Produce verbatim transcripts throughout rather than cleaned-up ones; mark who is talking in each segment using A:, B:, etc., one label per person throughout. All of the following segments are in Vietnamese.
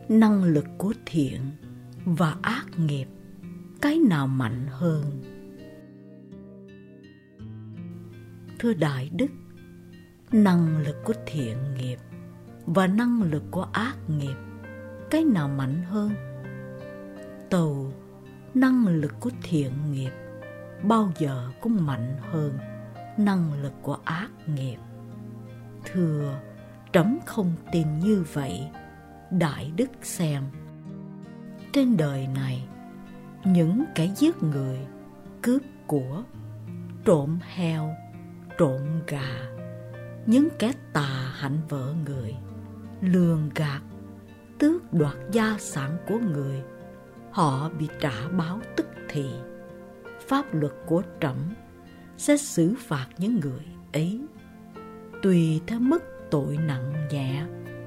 A: Năng lực của thiện và ác nghiệp, cái nào mạnh hơn? Thưa Đại Đức, năng lực của thiện nghiệp và năng lực của ác nghiệp, cái nào mạnh hơn? Tâu, năng lực của thiện nghiệp bao giờ cũng mạnh hơn năng lực của ác nghiệp. Thưa, trẫm không tin như vậy. Đại Đức xem, trên đời này, những kẻ giết người, cướp của, trộm heo, trộm gà, những kẻ tà hạnh vợ người, lường gạt, tước đoạt gia sản của người, họ bị trả báo tức thì. Pháp luật của trẫm sẽ xử phạt những người ấy tùy theo mức tội nặng nhẹ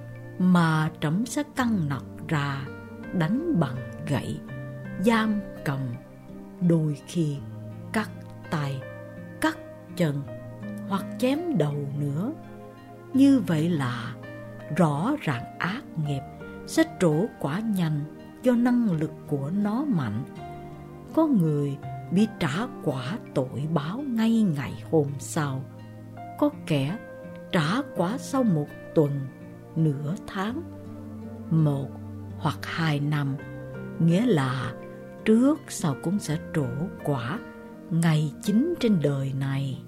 A: mà trẫm sẽ căng nọc ra, đánh bằng gậy, giam cầm, đôi khi cắt tay, cắt chân hoặc chém đầu nữa. Như vậy là rõ ràng ác nghiệp sẽ trổ quả nhanh do năng lực của nó mạnh. Có người bị trả quả tội báo ngay ngày hôm sau, có kẻ trả quả sau một tuần, nửa tháng, một hoặc hai năm, nghĩa là trước sau cũng sẽ trổ quả ngày chính trên đời này.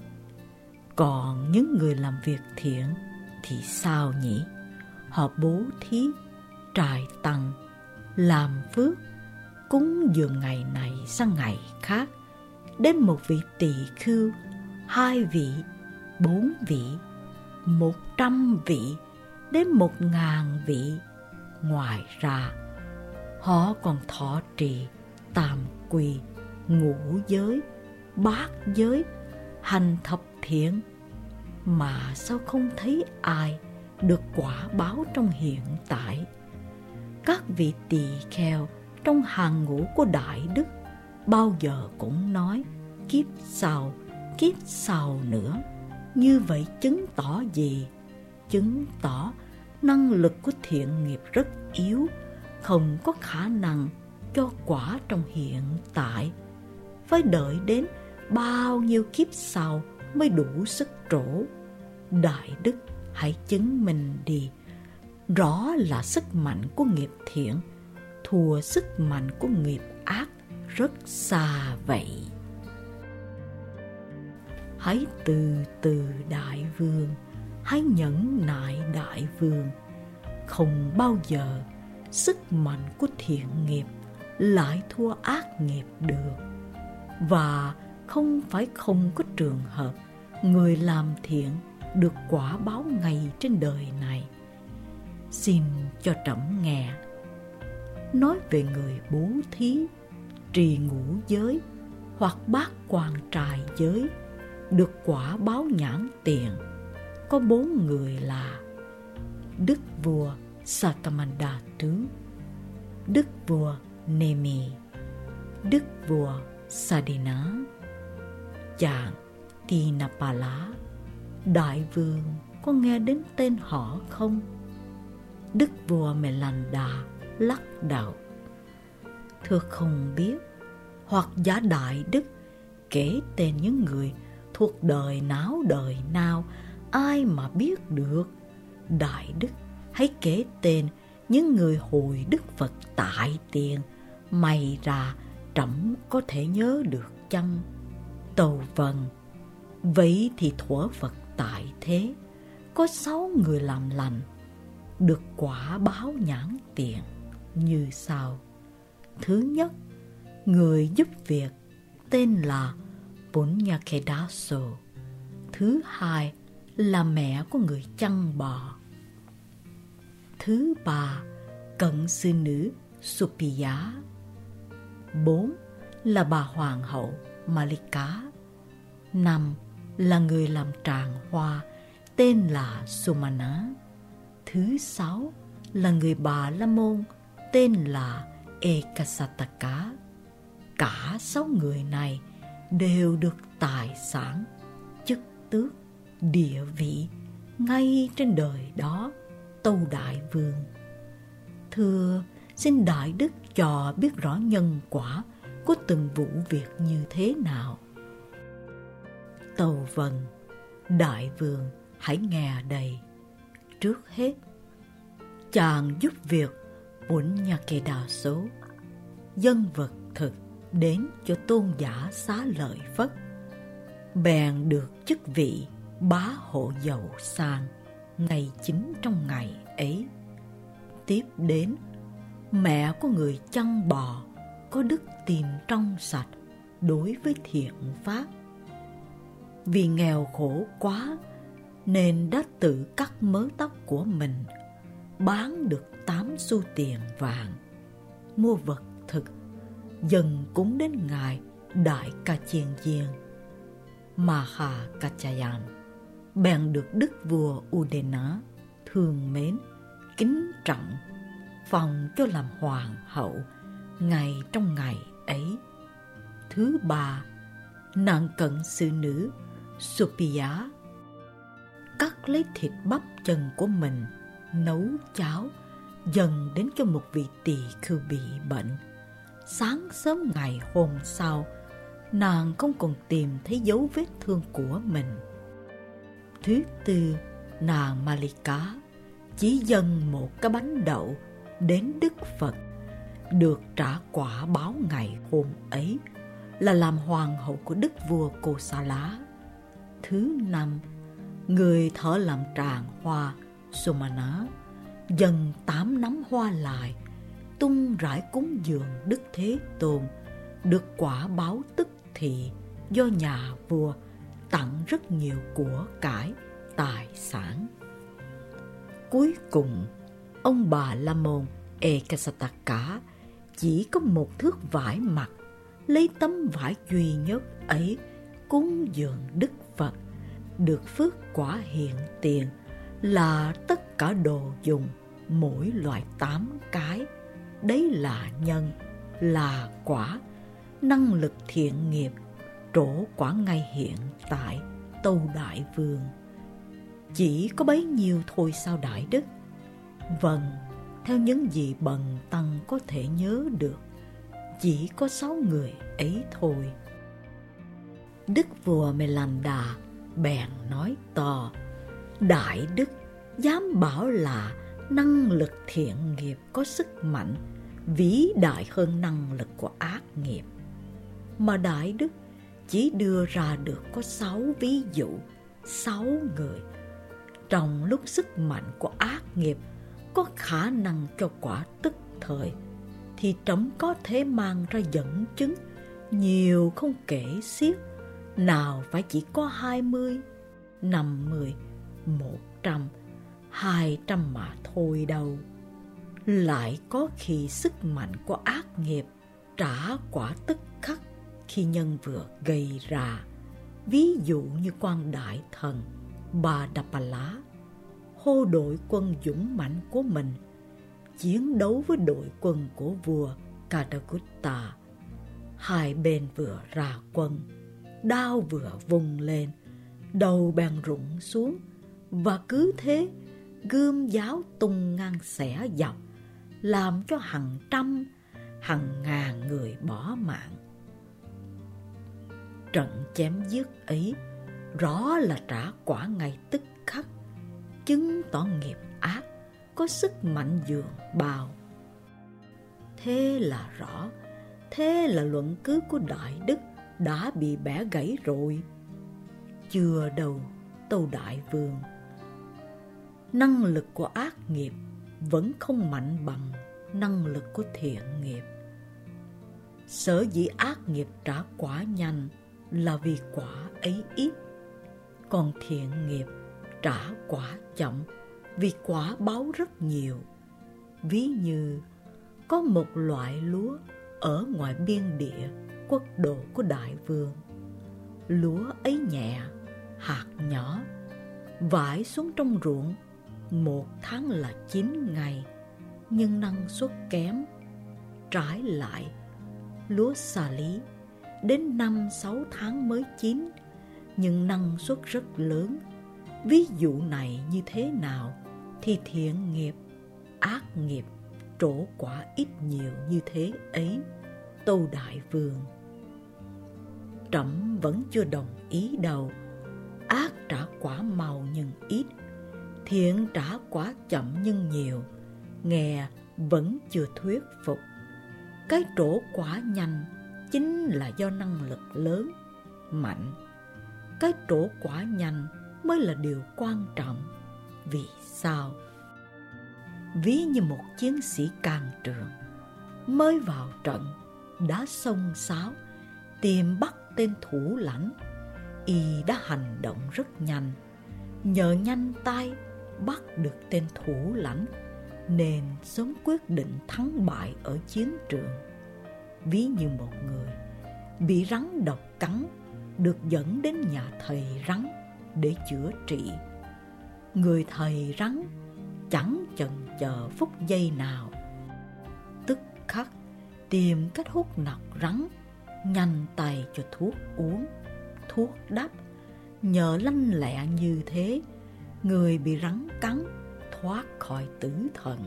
A: Còn những người làm việc thiện thì sao nhỉ? Họ bố thí, trải tặng, làm phước, cúng dường ngày này sang ngày khác, đến một vị tỳ khưu, hai vị, bốn vị, một trăm vị, đến một ngàn vị. Ngoài ra, họ còn thọ trì, tam quy, ngũ giới, bát giới, hành thập thiện, mà sao không thấy ai được quả báo trong hiện tại? Các vị tỳ kheo trong hàng ngũ của Đại Đức bao giờ cũng nói kiếp sau, kiếp sau nữa. Như vậy chứng tỏ gì? Chứng tỏ năng lực của thiện nghiệp rất yếu, không có khả năng cho quả trong hiện tại. Phải đợi đến bao nhiêu kiếp sau mới đủ sức trổ. Đại Đức hãy chứng minh đi. Rõ là sức mạnh của nghiệp thiện thua sức mạnh của nghiệp ác rất xa vậy. Hãy từ từ Đại Vương, hãy nhẫn nại Đại Vương. Không bao giờ sức mạnh của thiện nghiệp lại thua ác nghiệp được. Và không phải không có trường hợp người làm thiện được quả báo ngay trên đời này. Xin cho trẫm nghe. Nói về người bố thí, trì ngũ giới hoặc bát quan trai giới được quả báo nhãn tiền, có bốn người là Đức vua Sakamandatu, Đức vua Nemi, Đức vua Sadina, chàng Tinapala. Đại Vương có nghe đến tên họ không? Đức vua Melanda lắc đầu. Thưa không biết. Hoặc giả Đại Đức kể tên những người thuộc đời nào đời nào, ai mà biết được. Đại Đức hãy kể tên những người hồi Đức Phật tại tiền, may ra trẫm có thể nhớ được chăng? Tâu vâng. Vậy thì thuở Phật tại thế, có sáu người làm lành được quả báo nhãn tiền như sau. Thứ nhất, người giúp việc tên là Punyakedaso. Thứ hai là mẹ của người chăn bò. Thứ ba, cận sư nữ Supiya. Bốn là bà hoàng hậu Malika. Năm là người làm tràng hoa tên là Sumana. Thứ sáu là người Bà La Môn tên là Ekasataka. Cả sáu người này đều được tài sản, chức tước, địa vị ngay trên đời đó, tâu Đại Vương. Thưa, xin Đại Đức cho biết rõ nhân quả của từng vụ việc như thế nào. Tâu vâng, Đại Vương hãy nghe đây. Trước hết, chàng giúp việc Punyakeda số, dân vật thực đến cho tôn giả Xá Lợi Phất, bèn được chức vị bá hộ giàu sang ngày chính trong ngày ấy. Tiếp đến, mẹ của người chăn bò có đức tin trong sạch đối với thiện pháp. Vì nghèo khổ quá nên đã tự cắt mớ tóc của mình, bán được tám xu tiền vàng, mua vật thực, dần cúng đến ngài Đại Ca Chiên Diên. Maha Kachayan bèn được đức vua Udena thương mến, kính trọng, phong cho làm hoàng hậu ngày trong ngày ấy. Thứ ba, nàng cận sự nữ Suppiya cắt lấy thịt bắp chân của mình, nấu cháo, dần đến cho một vị tỳ khưu bị bệnh. Sáng sớm ngày hôm sau, nàng không còn tìm thấy dấu vết thương của mình. Thứ tư, nàng Malika chỉ dâng một cái bánh đậu đến Đức Phật, được trả quả báo ngày hôm ấy là làm hoàng hậu của đức vua Kosala. Thứ năm, người thợ làm tràng hoa Sumana dâng tám nắm hoa lại, tung rải cúng dường Đức Thế Tôn, được quả báo tức thì do nhà vua tặng rất nhiều của cải, tài sản. Cuối cùng, ông bà La Môn Ekasataka chỉ có một thước vải mặc, lấy tấm vải duy nhất ấy cúng dường Đức Phật, được phước quả hiện tiền là tất cả đồ dùng, mỗi loại tám cái. Đấy là nhân, là quả, năng lực thiện nghiệp, trổ quả ngay hiện tại. Tâu Đại Vương, chỉ có bấy nhiêu thôi sao Đại Đức? Vâng, theo những gì bần tăng có thể nhớ được, chỉ có sáu người ấy thôi. Đức vua Melanda bèn nói to: Đại Đức dám bảo là năng lực thiện nghiệp có sức mạnh vĩ đại hơn năng lực của ác nghiệp, mà Đại Đức chỉ đưa ra được có sáu ví dụ, sáu người. Trong lúc sức mạnh của ác nghiệp có khả năng cho quả tức thời, thì trẫm có thể mang ra dẫn chứng nhiều không kể xiết, nào phải chỉ có hai mươi, năm mươi, một trăm, hai trăm mà thôi đâu. Lại có khi sức mạnh của ác nghiệp trả quả tức khắc khi nhân vừa gây ra. Ví dụ như quan đại thần Badapala hô đội quân dũng mãnh của mình chiến đấu với đội quân của vua Kadagutta. Hai bên vừa ra quân, đao vừa vung lên, đầu bèn rụng xuống, và cứ thế gươm giáo tung ngang xẻ dọc, làm cho hàng trăm, hàng ngàn người bỏ mạng. Trận chém giết ấy rõ là trả quả ngay tức khắc, chứng tỏ nghiệp ác có sức mạnh dường bao. Thế là rõ, thế là luận cứ của Đại Đức đã bị bẻ gãy rồi. Chưa đâu, Tâu Đại Vương. Năng lực của ác nghiệp vẫn không mạnh bằng năng lực của thiện nghiệp. Sở dĩ ác nghiệp trả quả nhanh là vì quả ấy ít, còn thiện nghiệp trả quả chậm vì quả báo rất nhiều. Ví như có một loại lúa ở ngoài biên địa quốc độ của Đại Vương. Lúa ấy nhẹ, hạt nhỏ, vải xuống trong ruộng một tháng là chín ngày, nhưng năng suất kém. Trái lại, lúa xà lý đến năm sáu tháng mới chín, nhưng năng suất rất lớn. Ví dụ này như thế nào thì thiện nghiệp, ác nghiệp trổ quả ít nhiều như thế ấy, Tâu Đại Vương. Trẫm vẫn chưa đồng ý đâu. Ác trả quả mau nhưng ít, thiện trả quả chậm nhưng nhiều. Nghe vẫn chưa thuyết phục. Cái trổ quả nhanh chính là do năng lực lớn, mạnh. Cái trổ quả nhanh mới là điều quan trọng. Vì sao? Ví như một chiến sĩ can trường, mới vào trận đã xông xáo tìm bắt tên thủ lãnh. Y đã hành động rất nhanh, nhờ nhanh tay bắt được tên thủ lãnh nên sớm quyết định thắng bại ở chiến trường. Ví như một người bị rắn độc cắn, được dẫn đến nhà thầy rắn để chữa trị. Người thầy rắn chẳng chần chờ phút giây nào, tức khắc tìm cách hút nọc rắn, nhanh tay cho thuốc uống, thuốc đắp. Nhờ lanh lẹ như thế, người bị rắn cắn thoát khỏi tử thần.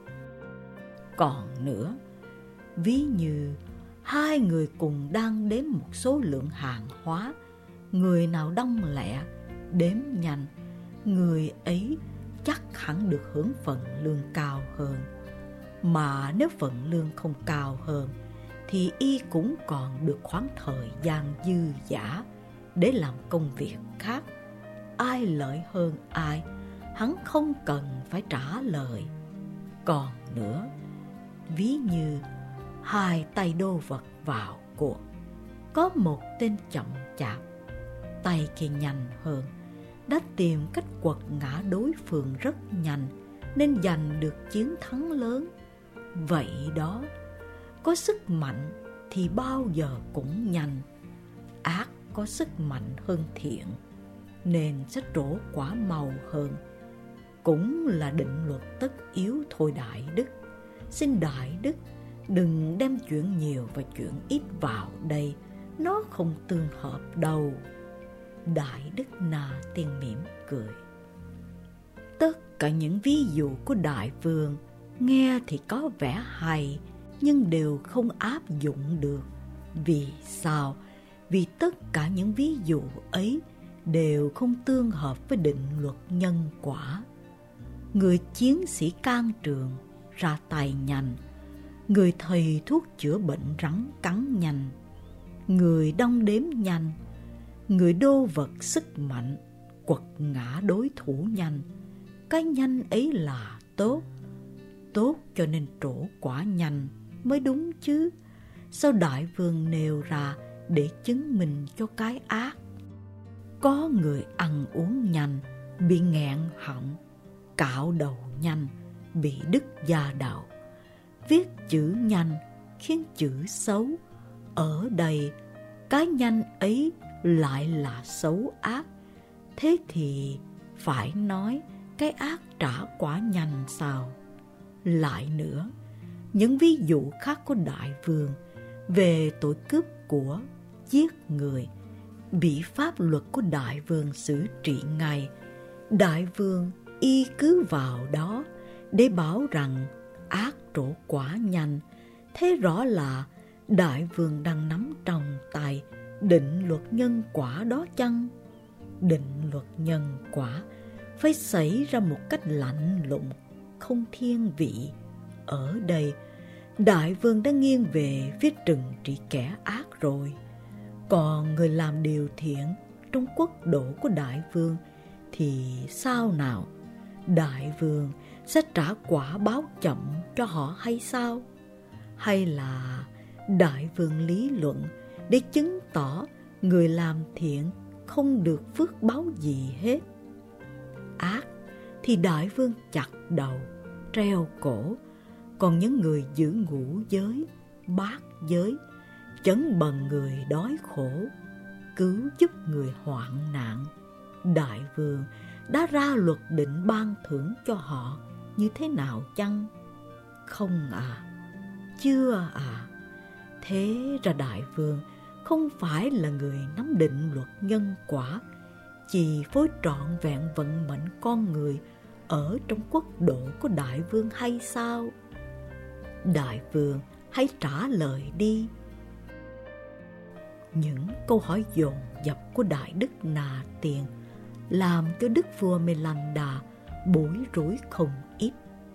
A: Còn nữa, ví như hai người cùng đang đếm một số lượng hàng hóa, người nào đông lẹ, đếm nhanh, người ấy chắc hẳn được hưởng phần lương cao hơn. Mà nếu phần lương không cao hơn, thì y cũng còn được khoảng thời gian dư dả để làm công việc khác. Ai lợi hơn ai, hắn không cần phải trả lời. Còn nữa, ví như hai tay đô vật vào cuộc, có một tên chậm chạp, tay kia nhanh hơn, đã tìm cách quật ngã đối phương rất nhanh nên giành được chiến thắng lớn. Vậy đó, có sức mạnh thì bao giờ cũng nhanh. Ác có sức mạnh hơn thiện nên sẽ trổ quả mau hơn. Cũng là định luật tất yếu thôi Đại Đức. Xin Đại Đức đừng đem chuyện nhiều và chuyện ít vào đây, nó không tương hợp đâu. Đại Đức Na Tiên mỉm cười. Tất cả những ví dụ của Đại Vương nghe thì có vẻ hay, nhưng đều không áp dụng được. Vì sao? Vì tất cả những ví dụ ấy đều không tương hợp với định luật nhân quả. Người chiến sĩ can trường ra tay nhanh, người thầy thuốc chữa bệnh rắn cắn nhanh, người đong đếm nhanh, người đô vật sức mạnh quật ngã đối thủ nhanh. Cái nhanh ấy là tốt, tốt cho nên trổ quả nhanh mới đúng chứ. Sao Đại Vương nêu ra để chứng minh cho cái ác? Có người ăn uống nhanh bị nghẹn họng, cạo đầu nhanh bị đứt da đầu, viết chữ nhanh khiến chữ xấu. Ở đây cái nhanh ấy lại là xấu ác. Thế thì phải nói cái ác trả quả nhanh sao? Lại nữa, những ví dụ khác của Đại Vương về tội cướp của, giết người bị pháp luật của Đại Vương xử trị ngay. Đại Vương y cứ vào đó để bảo rằng ác trổ quả nhanh. Thế rõ là Đại Vương đang nắm trong tay định luật nhân quả đó chăng? Định luật nhân quả phải xảy ra một cách lạnh lùng, không thiên vị. Ở đây, Đại Vương đã nghiêng về phía trừng trị kẻ ác rồi. Còn người làm điều thiện trong quốc độ của Đại Vương thì sao nào? Đại Vương sẽ trả quả báo chậm cho họ hay sao? Hay là Đại Vương lý luận để chứng tỏ người làm thiện không được phước báo gì hết? Ác thì Đại Vương chặt đầu, treo cổ. Còn những người giữ ngũ giới, bát giới, chấn bần người đói khổ, cứu giúp người hoạn nạn, Đại Vương đã ra luật định ban thưởng cho họ như thế nào chăng? Không à, chưa à. Thế ra Đại Vương không phải là người nắm định luật nhân quả, chi phối trọn vẹn vận mệnh con người ở trong quốc độ của Đại Vương hay sao? Đại vương hãy trả lời đi. Những câu hỏi dồn dập của Đại Đức Na Tiên làm cho Đức vua Melanda bối rối không ít.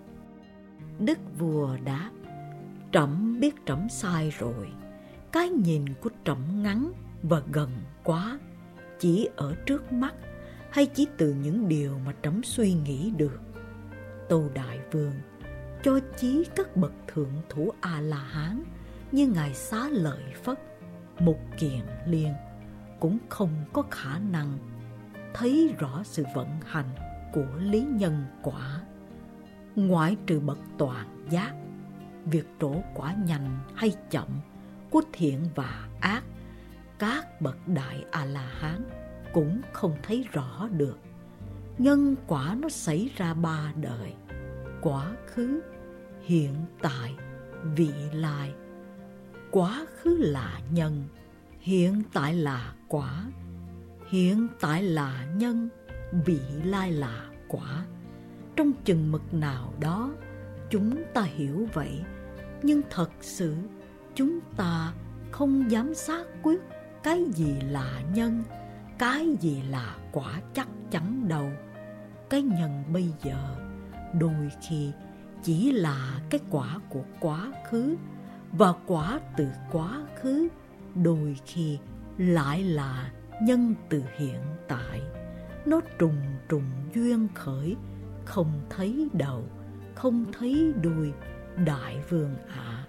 A: Đức vua đáp: trẫm biết trẫm sai rồi. Cái nhìn của trẫm ngắn và gần quá, chỉ ở trước mắt hay chỉ từ những điều mà trẫm suy nghĩ được. Tâu Đại Vương, cho chí các bậc thượng thủ A-la-hán như ngài Xá Lợi Phất, Mục Kiền Liên cũng không có khả năng thấy rõ sự vận hành của lý nhân quả. Ngoại trừ bậc toàn giác, việc trổ quả nhanh hay chậm của thiện và ác, các bậc đại A-la-hán cũng không thấy rõ được. Nhân quả nó xảy ra ba đời: quá khứ, hiện tại, vị lai. Quá khứ là nhân, hiện tại là quả, hiện tại là nhân, vị lai là quả. Trong chừng mực nào đó chúng ta hiểu vậy, nhưng thật sự chúng ta không dám xác quyết cái gì là nhân, cái gì là quả chắc chắn đâu. Cái nhân bây giờ đôi khi chỉ là cái quả của quá khứ, và quả từ quá khứ đôi khi lại là nhân từ hiện tại. Nó trùng trùng duyên khởi, không thấy đầu, không thấy đuôi, Đại Vương ạ. À.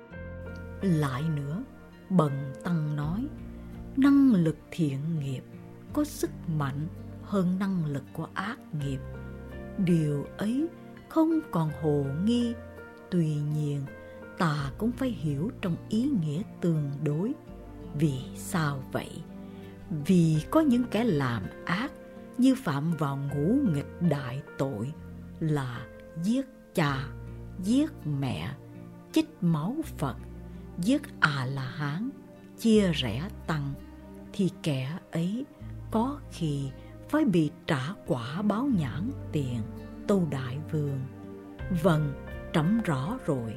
A: Lại nữa, Bần Tăng nói, năng lực thiện nghiệp có sức mạnh hơn năng lực của ác nghiệp. Điều ấy không còn hồ nghi. Tuy nhiên, ta cũng phải hiểu trong ý nghĩa tương đối. Vì sao vậy? Vì có những kẻ làm ác như phạm vào ngũ nghịch đại tội là giết cha, giết mẹ, chích máu Phật, giết A-la-hán, chia rẽ tăng, thì kẻ ấy có khi phải bị trả quả báo nhãn tiền. Tâu Đại Vương, vâng, trẫm rõ rồi.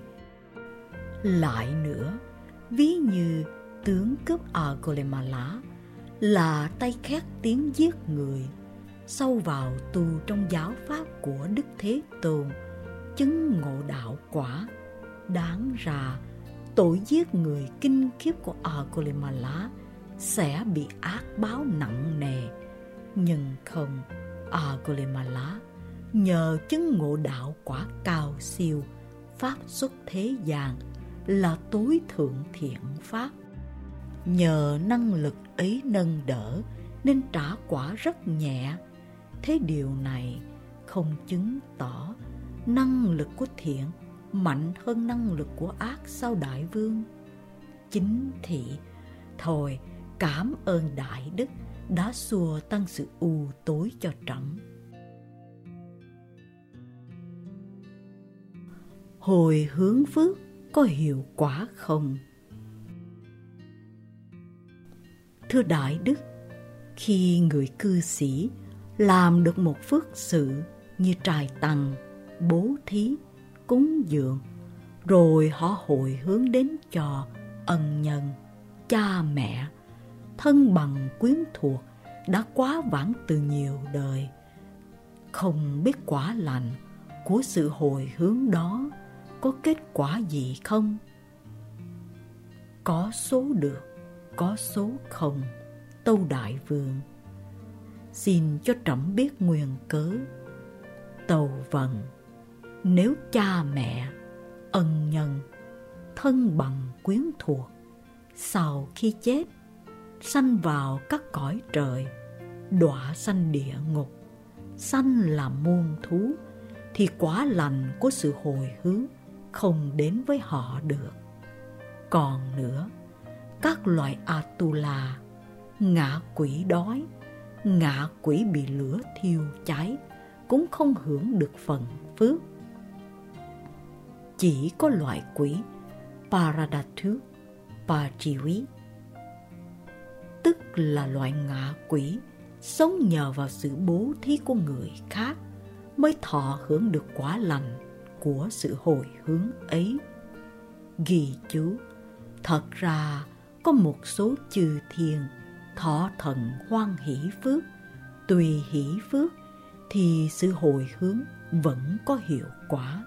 A: Lại nữa, ví như tướng cướp Angulimala là tay khét tiếng giết người, sâu vào tu trong giáo pháp của Đức Thế Tôn, chứng ngộ đạo quả. Đáng ra tội giết người kinh khiếp của Angulimala sẽ bị ác báo nặng nề. Nhưng không, Angulimala nhờ chứng ngộ đạo quả cao siêu, pháp xuất thế gian là tối thượng thiện pháp. Nhờ năng lực ấy nâng đỡ nên trả quả rất nhẹ. Thế điều này không chứng tỏ năng lực của thiện mạnh hơn năng lực của ác sao Đại Vương? Chính thị, thôi cảm ơn Đại Đức đã xua tăng sự u tối cho trẫm. Hồi hướng phước có hiệu quả không? Thưa Đại Đức, khi người cư sĩ làm được một phước sự như trai tăng, bố thí, cúng dường, rồi họ hồi hướng đến cho ân nhân, cha mẹ, thân bằng quyến thuộc đã quá vãng từ nhiều đời, không biết quả lành của sự hồi hướng đó có kết quả gì không? Có số được, có số không. Tâu Đại Vương, xin cho trẫm biết nguyên cớ. Tâu vâng, nếu cha mẹ, ân nhân, thân bằng quyến thuộc sau khi chết sanh vào các cõi trời, đọa sanh địa ngục, sanh làm muôn thú, thì quả lành của sự hồi hướng không đến với họ được. Còn nữa, các loại Atula, ngạ quỷ đói, ngạ quỷ bị lửa thiêu cháy cũng không hưởng được phần phước. Chỉ có loại quỷ Paradatu Pachivi, tức là loại ngạ quỷ sống nhờ vào sự bố thí của người khác, mới thọ hưởng được quả lành của sự hồi hướng ấy. Ghi chú, thật ra có một số chư thiên thọ thần hoan hỷ phước, tùy hỷ phước thì sự hồi hướng vẫn có hiệu quả.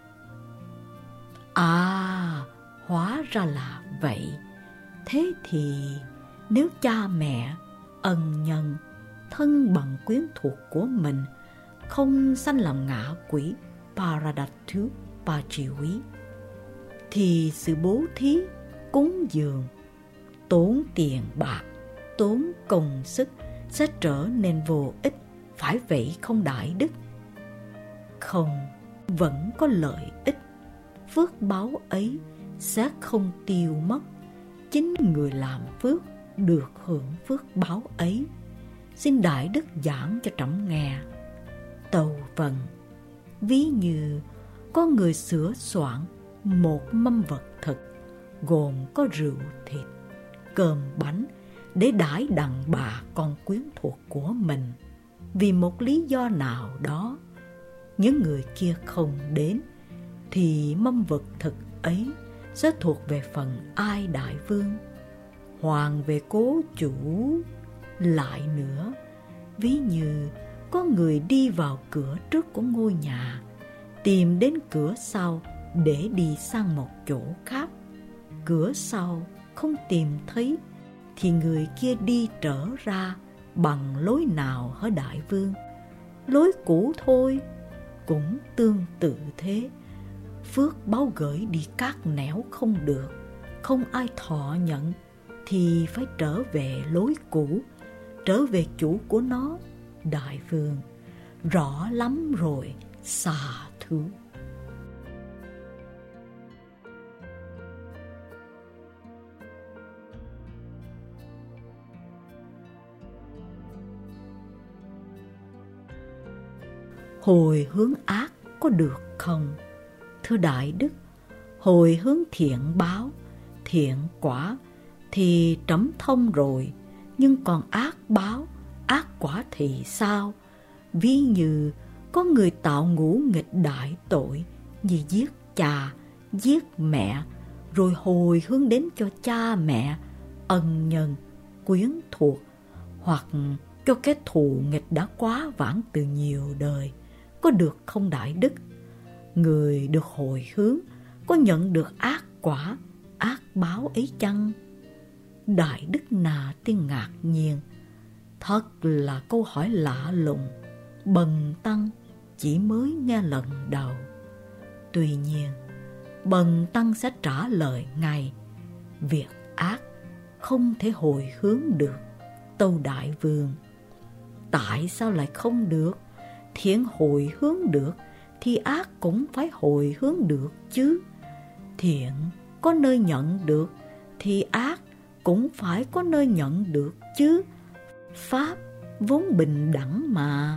A: À, hóa ra là vậy. Thế thì nếu cha mẹ, ân nhân, thân bằng quyến thuộc của mình không sanh làm ngạ quỷ Paradattu Pachiwi, thì sự bố thí, cúng dường, tốn tiền bạc, tốn công sức sẽ trở nên vô ích, phải vậy không đại đức? Không, vẫn có lợi ích. Phước báo ấy sẽ không tiêu mất. Chính người làm phước được hưởng phước báo ấy. Xin đại đức giảng cho trẫm nghe. Tâu vâng. Ví như có người sửa soạn một mâm vật thực gồm có rượu thịt, cơm bánh để đãi đặng bà con quyến thuộc của mình. Vì một lý do nào đó, những người kia không đến, thì mâm vật thực ấy sẽ thuộc về phần ai đại vương, hoàng về cố chủ. Lại nữa, ví như có người đi vào cửa trước của ngôi nhà, tìm đến cửa sau để đi sang một chỗ khác. Cửa sau không tìm thấy, thì người kia đi trở ra bằng lối nào hả đại vương? Lối cũ thôi. Cũng tương tự thế, phước báo gửi đi các nẻo không được, không ai thọ nhận, thì phải trở về lối cũ, trở về chủ của nó. Đại vương, rõ lắm rồi, xà thú. Hồi hướng ác có được không? Thưa đại đức, hồi hướng thiện báo, thiện quả thì trẫm thông rồi, nhưng còn ác báo, ác quả thì sao? Ví như có người tạo ngũ nghịch đại tội như giết cha, giết mẹ, rồi hồi hướng đến cho cha mẹ, ân nhân, quyến thuộc, hoặc cho cái thù nghịch đã quá vãng từ nhiều đời, có được không đại đức? Người được hồi hướng có nhận được ác quả, ác báo ấy chăng? Đại đức Na Tiên ngạc nhiên. Thật là câu hỏi lạ lùng, bần tăng chỉ mới nghe lần đầu. Tuy nhiên, bần tăng sẽ trả lời ngay. Việc ác không thể hồi hướng được. Tâu đại vương, tại sao lại không được? Thiện hồi hướng được thì ác cũng phải hồi hướng được chứ. Thiện có nơi nhận được thì ác cũng phải có nơi nhận được chứ. Pháp vốn bình đẳng mà.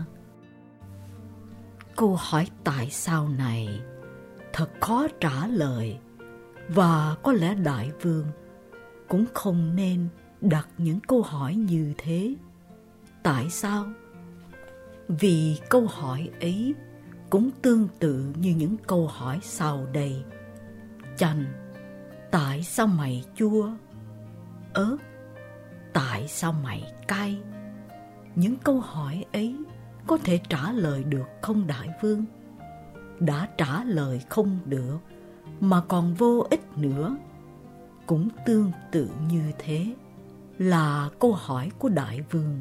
A: Câu hỏi tại sao này thật khó trả lời, và có lẽ đại vương cũng không nên đặt những câu hỏi như thế. Tại sao? Vì câu hỏi ấy cũng tương tự như những câu hỏi sau đây. Chanh, tại sao mày chua? Ớt, tại sao mày cay? Những câu hỏi ấy có thể trả lời được không đại vương? Đã trả lời không được mà còn vô ích nữa. Cũng tương tự như thế là câu hỏi của đại vương.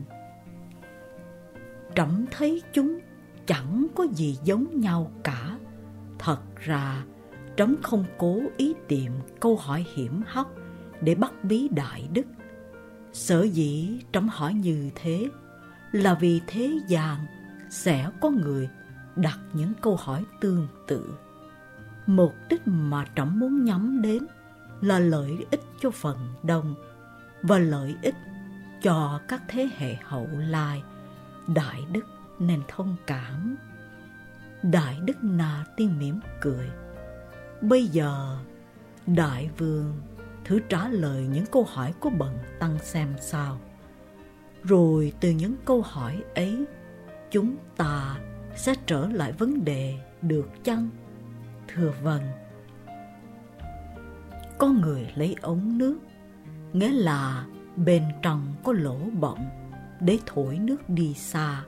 A: Trẫm thấy chúng chẳng có gì giống nhau cả. Thật ra trẫm không cố ý tìm câu hỏi hiểm hóc để bắt bí đại đức. Sở dĩ trẫm hỏi như thế là vì thế gian sẽ có người đặt những câu hỏi tương tự. Mục đích mà trẫm muốn nhắm đến là lợi ích cho phần đông và lợi ích cho các thế hệ hậu lai. Đại đức nên thông cảm. Đại đức Na Tiên mỉm cười. Bây giờ đại vương thử trả lời những câu hỏi của bần tăng xem sao. Rồi từ những câu hỏi ấy chúng ta sẽ trở lại vấn đề được chăng? Thưa vâng. Có người lấy ống nước, nghĩa là bên trong có lỗ bọng để thổi nước đi xa.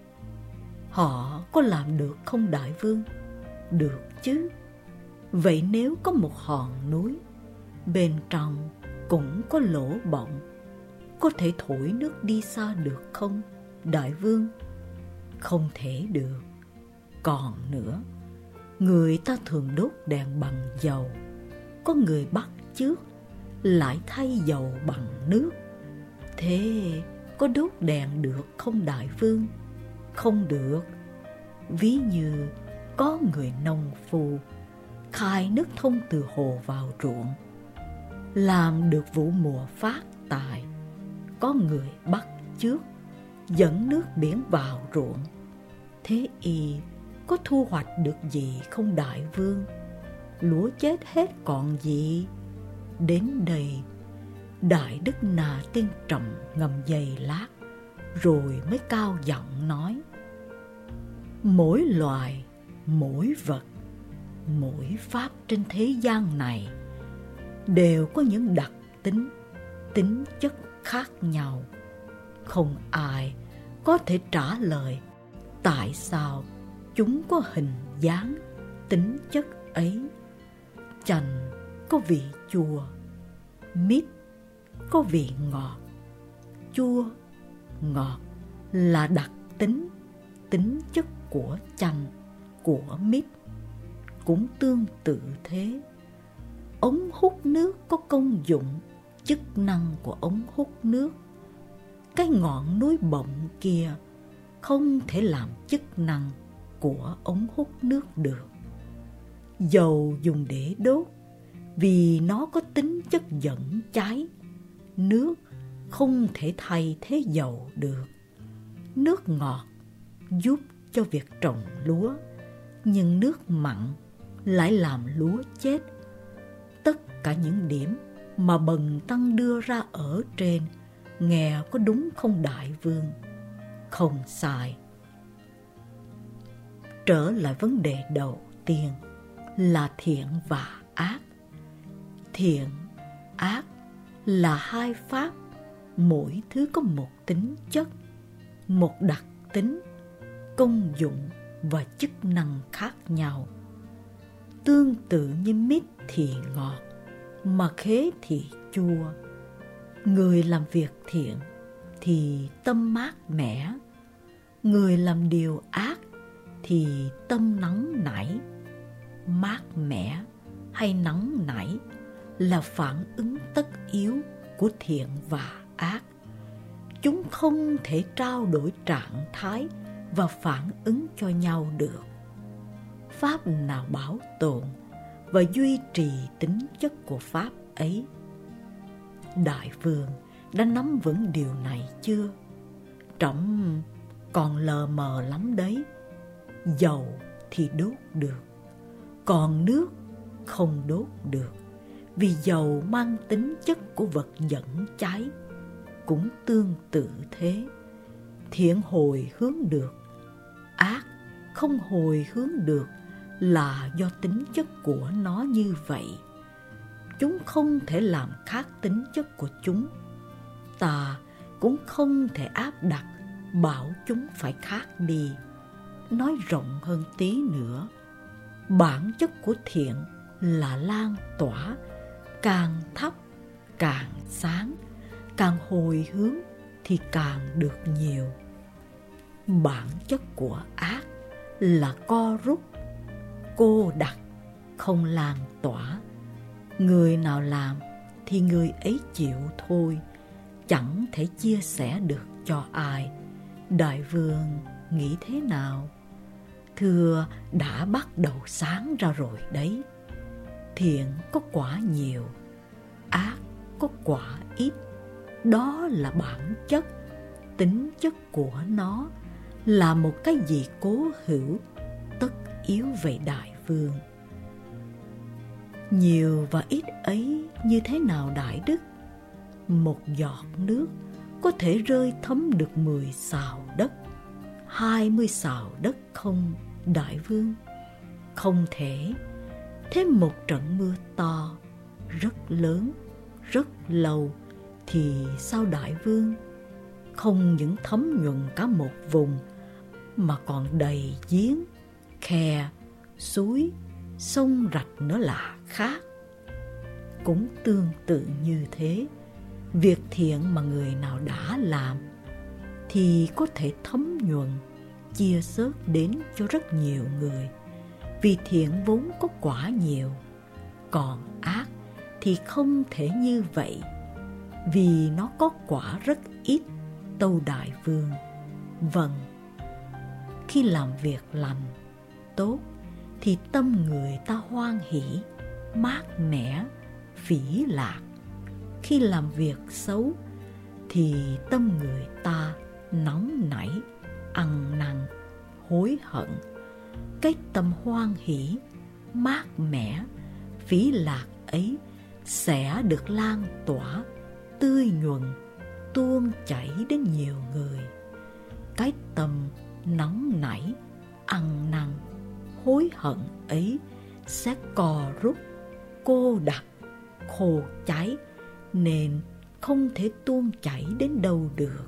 A: Họ có làm được không đại vương? Được chứ. Vậy nếu có một hòn núi, bên trong cũng có lỗ bọng, có thể thổi nước đi xa được không, đại vương? Không thể được. Còn nữa, người ta thường đốt đèn bằng dầu, có người bắt chước lại thay dầu bằng nước. Thế có đốt đèn được không đại vương? Không được. Ví như có người nông phu khai nước thông từ hồ vào ruộng, làm được vụ mùa phát tài. Có người bắt chước dẫn nước biển vào ruộng, thế y có thu hoạch được gì không đại vương? Lúa chết hết còn gì. Đến đây, Đại Đức Na Tiên trầm ngâm giây lát, rồi mới cao giọng nói: mỗi loài, mỗi vật, mỗi pháp trên thế gian này đều có những đặc tính, tính chất khác nhau. Không ai có thể trả lời tại sao chúng có hình dáng, tính chất ấy. Chanh có vị chua, mít có vị ngọt. Chua, ngọt là đặc tính, tính chất của chanh, của mít. Cũng tương tự thế, ống hút nước có công dụng, chức năng của ống hút nước. Cái ngọn núi bọng kia không thể làm chức năng của ống hút nước được. Dầu dùng để đốt vì nó có tính chất dẫn cháy. Nước không thể thay thế dầu được. Nước ngọt giúp cho việc trồng lúa, nhưng nước mặn lại làm lúa chết. Tất cả những điểm mà Bần Tăng đưa ra ở trên, nghe có đúng không đại vương? Không sai. Trở lại vấn đề đầu tiên là thiện và ác. Thiện, ác là hai pháp, mỗi thứ có một tính chất, một đặc tính, công dụng và chức năng khác nhau. Tương tự như mít thì ngọt, mà khế thì chua. Người làm việc thiện thì tâm mát mẻ, người làm điều ác thì tâm nóng nảy. Mát mẻ hay nóng nảy là phản ứng tất yếu của thiện và ác. Chúng không thể trao đổi trạng thái và phản ứng cho nhau được. Pháp nào bảo tồn và duy trì tính chất của pháp ấy? Đại vương đã nắm vững điều này chưa? Trẫm còn lờ mờ lắm đấy. Dầu thì đốt được, còn nước không đốt được, vì dầu mang tính chất của vật dẫn cháy. Cũng tương tự thế, thiện hồi hướng được, ác không hồi hướng được là do tính chất của nó như vậy. Chúng không thể làm khác tính chất của chúng. Ta cũng không thể áp đặt bảo chúng phải khác đi. Nói rộng hơn tí nữa, bản chất của thiện là lan tỏa, càng thấp càng sáng, càng hồi hướng thì càng được nhiều. Bản chất của ác là co rút, cô đặc, không lan tỏa. Người nào làm thì người ấy chịu thôi, chẳng thể chia sẻ được cho ai. Đại vương nghĩ thế nào? Thưa, đã bắt đầu sáng ra rồi đấy. Thiện có quả nhiều, ác có quả ít. Đó là bản chất, tính chất của nó, là một cái gì cố hữu, tất yếu vậy đại vương. Nhiều và ít ấy như thế nào đại đức? Một giọt nước có thể rơi thấm được mười sào đất, hai mươi sào đất không, đại vương? Không thể. Thế một trận mưa to rất lớn, rất lâu, thì sao đại vương? Không những thấm nhuần cả một vùng, mà còn đầy giếng, khe, suối, sông rạch nữa là khác. Cũng tương tự như thế, việc thiện mà người nào đã làm thì có thể thấm nhuần, chia sớt đến cho rất nhiều người, vì thiện vốn có quả nhiều. Còn ác thì không thể như vậy, vì nó có quả rất ít, tâu đại vương. Vâng, khi làm việc lành, tốt, thì tâm người ta hoan hỷ, mát mẻ, phỉ lạc. Khi làm việc xấu, thì tâm người ta nóng nảy, ăn năn, hối hận. Cái tâm hoan hỷ, mát mẻ, phỉ lạc ấy sẽ được lan tỏa, tươi nhuần, tuôn chảy đến nhiều người. Cái tâm nóng nảy, ăn năn, hối hận ấy sẽ cò rút, cô đặc, khô cháy, nên không thể tuôn chảy đến đâu được.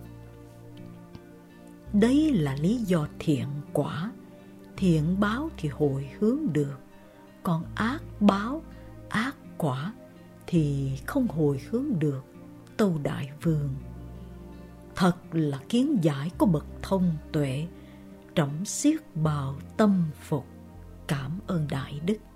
A: Đấy là lý do thiện quả, thiện báo thì hồi hướng được, còn ác báo, ác quả thì không hồi hướng được, tâu đại vương. Thật là kiến giải có bậc thông tuệ, trẫm xiết bào tâm phục. Cảm ơn đại đức.